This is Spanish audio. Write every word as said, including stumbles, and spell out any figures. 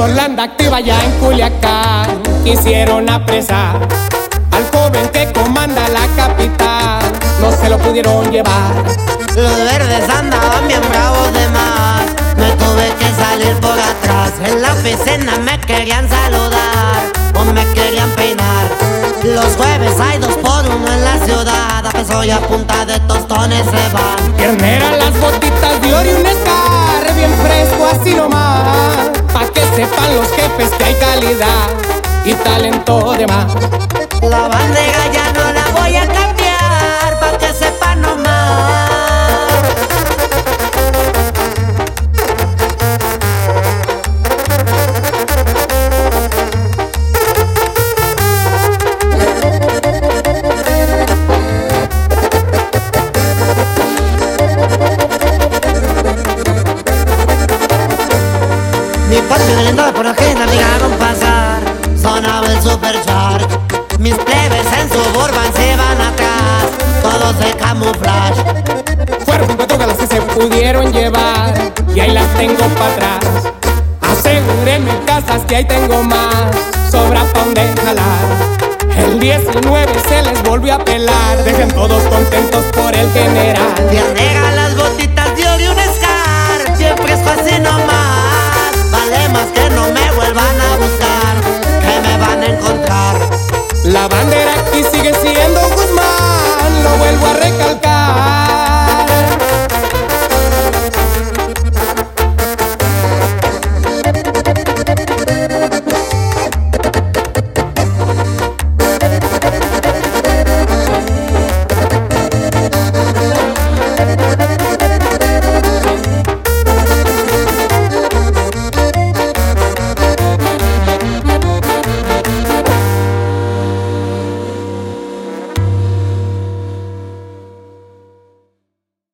por la anda activa ya en Culiacán. Quisieron apresar al joven que comanda la capital, no se lo pudieron llevar. Los verdes andaban bien bravos de más, me tuve que salir por atrás. En la oficina me querían saludar o me querían peinar. Los jueves hay dos por uno en la ciudad, a peso y a punta de tostones se van. Tiernera las botitas de oro y un Scar, bien fresco así nomás, pa' que sepan los jefes que hay calidad y talento de más. La bandera ya no la voy a cambiar, pa' que sepan nomás. Mi patio lindo por ajena me dejaron pasar, sonaba el supercharge. Mis plebes en Suburban se van atrás, todos de camuflaje. Fueron cincuenta galas que se pudieron llevar y ahí las tengo para atrás. Aseguré mis casas que ahí tengo más, sobra pa' donde jalar. El diecinueve se les volvió a pelar, dejen todos contentos por el general. Tiernera las botitas de oro y un Scar, bien fresco así nomás. Vale más que no me vuelvan a buscar, que me van a encontrar. La bandera